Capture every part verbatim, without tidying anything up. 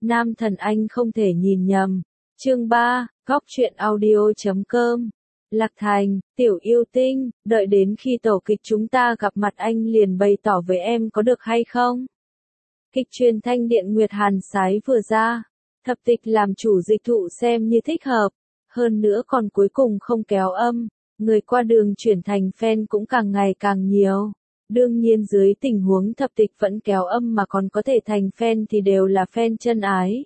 Nam thần anh không thể nhìn nhầm. Chương ba, góc truyện audio chấm com. Lạc Thành, tiểu yêu tinh, đợi đến khi tổ kịch chúng ta gặp mặt anh liền bày tỏ với em có được hay không? Kịch truyền thanh Điện Nguyệt Hàn Sái vừa ra, Thập Tịch làm chủ dịch thụ xem như thích hợp, hơn nữa còn cuối cùng không kéo âm, người qua đường chuyển thành fan cũng càng ngày càng nhiều. Đương nhiên dưới tình huống Thập Tịch vẫn kéo âm mà còn có thể thành fan thì đều là fan chân ái.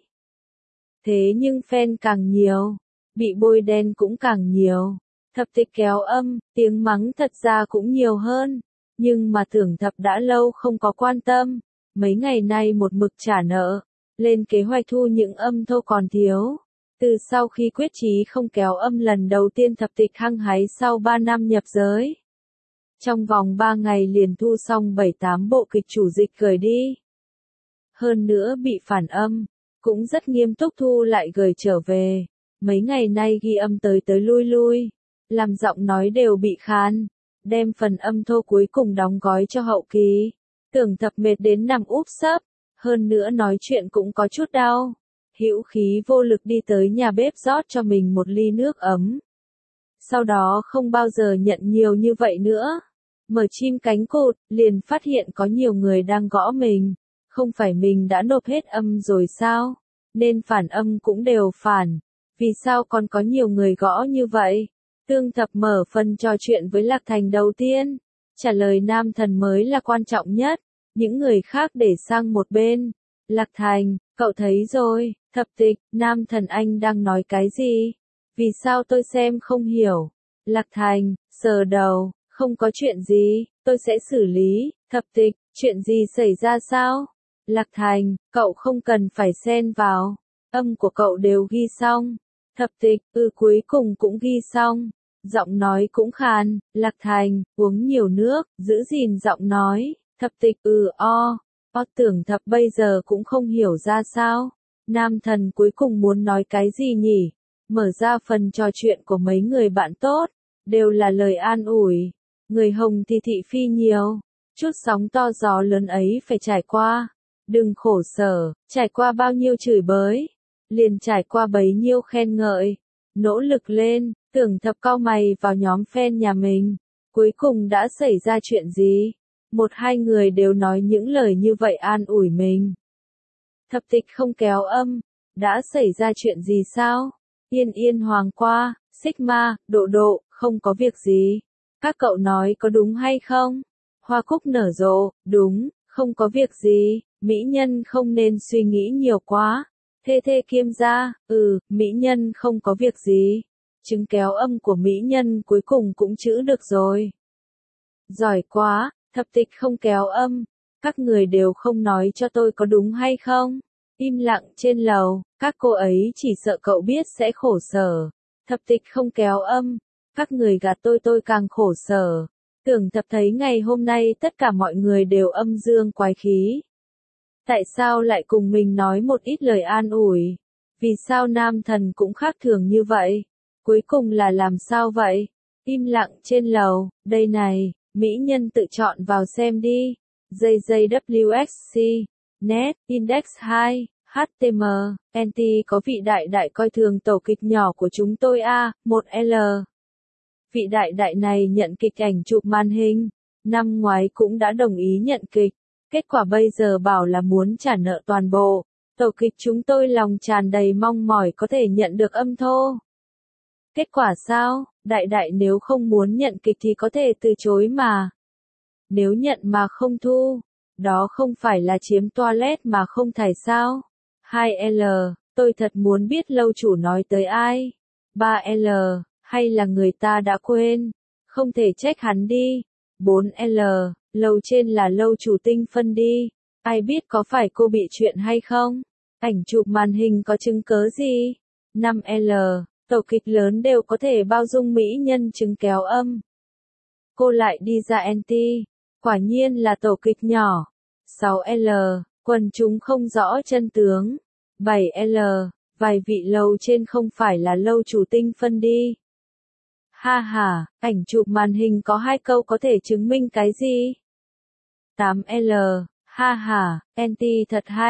Thế nhưng fan càng nhiều, bị bôi đen cũng càng nhiều. Thập Tịch kéo âm, tiếng mắng thật ra cũng nhiều hơn, nhưng mà Tưởng Thập đã lâu không có quan tâm, mấy ngày nay một mực trả nợ, lên kế hoạch thu những âm thô còn thiếu. Từ sau khi quyết chí không kéo âm lần đầu tiên Thập Tịch hăng hái sau ba năm nhập giới. Trong vòng ba ngày liền thu xong bảy tám bộ kịch chủ dịch gửi đi. Hơn nữa bị phản âm, cũng rất nghiêm túc thu lại gửi trở về. Mấy ngày nay ghi âm tới tới lui lui, làm giọng nói đều bị khàn, đem phần âm thô cuối cùng đóng gói cho hậu kỳ. Tưởng Thập mệt đến nằm úp sấp, hơn nữa nói chuyện cũng có chút đau. Hữu khí vô lực đi tới nhà bếp rót cho mình một ly nước ấm. Sau đó không bao giờ nhận nhiều như vậy nữa. Mở chim cánh cụt, liền phát hiện có nhiều người đang gõ mình. Không phải mình đã nộp hết âm rồi sao? Nên phản âm cũng đều phản. Vì sao còn có nhiều người gõ như vậy? Tương Thập mở phần trò chuyện với Lạc Thành đầu tiên. Trả lời nam thần mới là quan trọng nhất. Những người khác để sang một bên. Lạc Thành, cậu thấy rồi, Thập Tịch, nam thần anh đang nói cái gì? Vì sao tôi xem không hiểu? Lạc Thành, sờ đầu, không có chuyện gì, tôi sẽ xử lý. Thập Tịch, chuyện gì xảy ra sao? Lạc Thành, cậu không cần phải xen vào. Âm của cậu đều ghi xong. Thập Tịch, ừ cuối cùng cũng ghi xong. Giọng nói cũng khàn. Lạc Thành, uống nhiều nước, giữ gìn giọng nói. Thập Tịch, ừ o. O Tưởng Thập bây giờ cũng không hiểu ra sao. Nam thần cuối cùng muốn nói cái gì nhỉ? Mở ra phần trò chuyện của mấy người bạn tốt. Đều là lời an ủi. Người hồng thì thị phi nhiều. Chút sóng to gió lớn ấy phải trải qua. Đừng khổ sở, trải qua bao nhiêu chửi bới. Liền trải qua bấy nhiêu khen ngợi. Nỗ lực lên, Tưởng Thập cau mày vào nhóm fan nhà mình. Cuối cùng đã xảy ra chuyện gì? Một hai người đều nói những lời như vậy an ủi mình. Thập Tịch không kéo âm. Đã xảy ra chuyện gì sao? Yên Yên Hoàng qua, Sigma, Độ Độ, không có việc gì. Các cậu nói có đúng hay không? Hoa Cúc nở rộ, đúng, không có việc gì. Mỹ nhân không nên suy nghĩ nhiều quá. Thê Thê Kiêm Gia, ừ, Mỹ nhân không có việc gì. Chứng kéo âm của Mỹ nhân cuối cùng cũng chữ được rồi. Giỏi quá, Thập Tịch không kéo âm. Các người đều không nói cho tôi có đúng hay không? Im lặng trên lầu, các cô ấy chỉ sợ cậu biết sẽ khổ sở. Thập Tịch không kéo âm. Các người gạt tôi tôi càng khổ sở. Tưởng Thập thấy ngày hôm nay tất cả mọi người đều âm dương quái khí. Tại sao lại cùng mình nói một ít lời an ủi? Vì sao nam thần cũng khác thường như vậy? Cuối cùng là làm sao vậy? Im lặng trên lầu, đây này, mỹ nhân tự chọn vào xem đi. J J W X C, Net, Index hai, H T M, N T có vị đại đại coi thường tổ kịch nhỏ của chúng tôi a, một L. Vị đại đại này nhận kịch ảnh chụp màn hình. Năm ngoái cũng đã đồng ý nhận kịch. Kết quả bây giờ bảo là muốn trả nợ toàn bộ. Tổ kịch chúng tôi lòng tràn đầy mong mỏi có thể nhận được âm thô. Kết quả sao? Đại đại nếu không muốn nhận kịch thì có thể từ chối mà. Nếu nhận mà không thu, đó không phải là chiếm toilet mà không thải sao? hai L, tôi thật muốn biết lâu chủ nói tới ai. ba L, hay là người ta đã quên. Không thể trách hắn đi. bốn L, lầu trên là lâu chủ tinh phân đi. Ai biết có phải cô bị chuyện hay không? Ảnh chụp màn hình có chứng cớ gì? năm L, tổ kịch lớn đều có thể bao dung mỹ nhân chứng kéo âm. Cô lại đi ra en tê. Quả nhiên là tổ kịch nhỏ. sáu L, quần chúng không rõ chân tướng. bảy L, vài vị lầu trên không phải là lâu chủ tinh phân đi. Ha ha, ảnh chụp màn hình có hai câu có thể chứng minh cái gì? tám L, ha ha, en tê thật hay,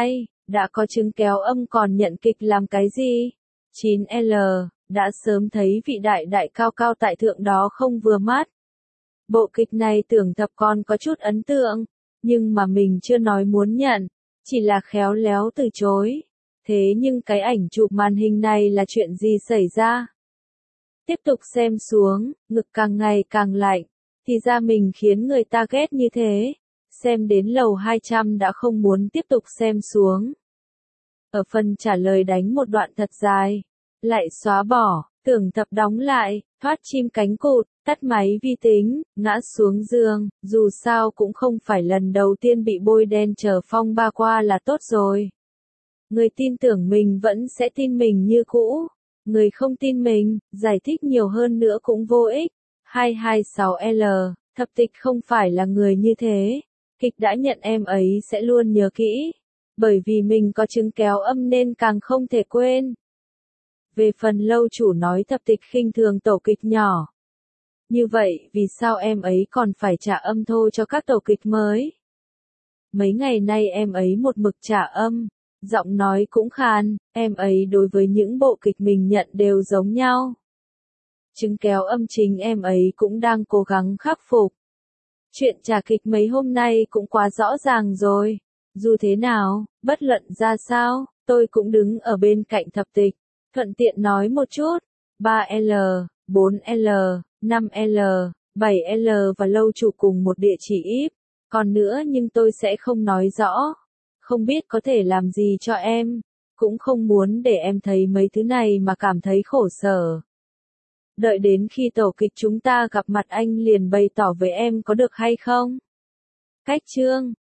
Đã có chứng kéo âm còn nhận kịch làm cái gì? chín L, đã sớm thấy vị đại đại cao cao tại thượng đó không vừa mắt. Bộ kịch này tưởng thập con có chút ấn tượng, nhưng mà mình chưa nói muốn nhận, chỉ là khéo léo từ chối. Thế nhưng cái ảnh chụp màn hình này là chuyện gì xảy ra? Tiếp tục xem xuống, ngực càng ngày càng lạnh, thì ra mình khiến người ta ghét như thế. Xem đến lầu hai trăm đã không muốn tiếp tục xem xuống. Ở phần trả lời đánh một đoạn thật dài, lại xóa bỏ, tưởng thập đóng lại, thoát chim cánh cụt, tắt máy vi tính, ngã xuống giường, dù sao cũng không phải lần đầu tiên bị bôi đen chờ phong ba qua là tốt rồi. Người tin tưởng mình vẫn sẽ tin mình như cũ, người không tin mình, giải thích nhiều hơn nữa cũng vô ích. hai hai sáu L, thập tịch không phải là người như thế, kịch đã nhận em ấy sẽ luôn nhớ kỹ, bởi vì mình có chứng kéo âm nên càng không thể quên. Về phần lâu chủ nói thập tịch khinh thường tổ kịch nhỏ. Như vậy vì sao em ấy còn phải trả âm thôi cho các tổ kịch mới? Mấy ngày nay em ấy một mực trả âm, giọng nói cũng khàn, em ấy đối với những bộ kịch mình nhận đều giống nhau. Chứng kéo âm chính em ấy cũng đang cố gắng khắc phục. Chuyện trả kịch mấy hôm nay cũng quá rõ ràng rồi. Dù thế nào, bất luận ra sao, tôi cũng đứng ở bên cạnh thập tịch. Thuận tiện nói một chút, ba L, bốn L, năm L, bảy L và lâu chủ cùng một địa chỉ i pê. Còn nữa nhưng tôi sẽ không nói rõ. Không biết có thể làm gì cho em. Cũng không muốn để em thấy mấy thứ này mà cảm thấy khổ sở. Đợi đến khi tổ kịch chúng ta gặp mặt anh liền bày tỏ với em có được hay không? Cách chương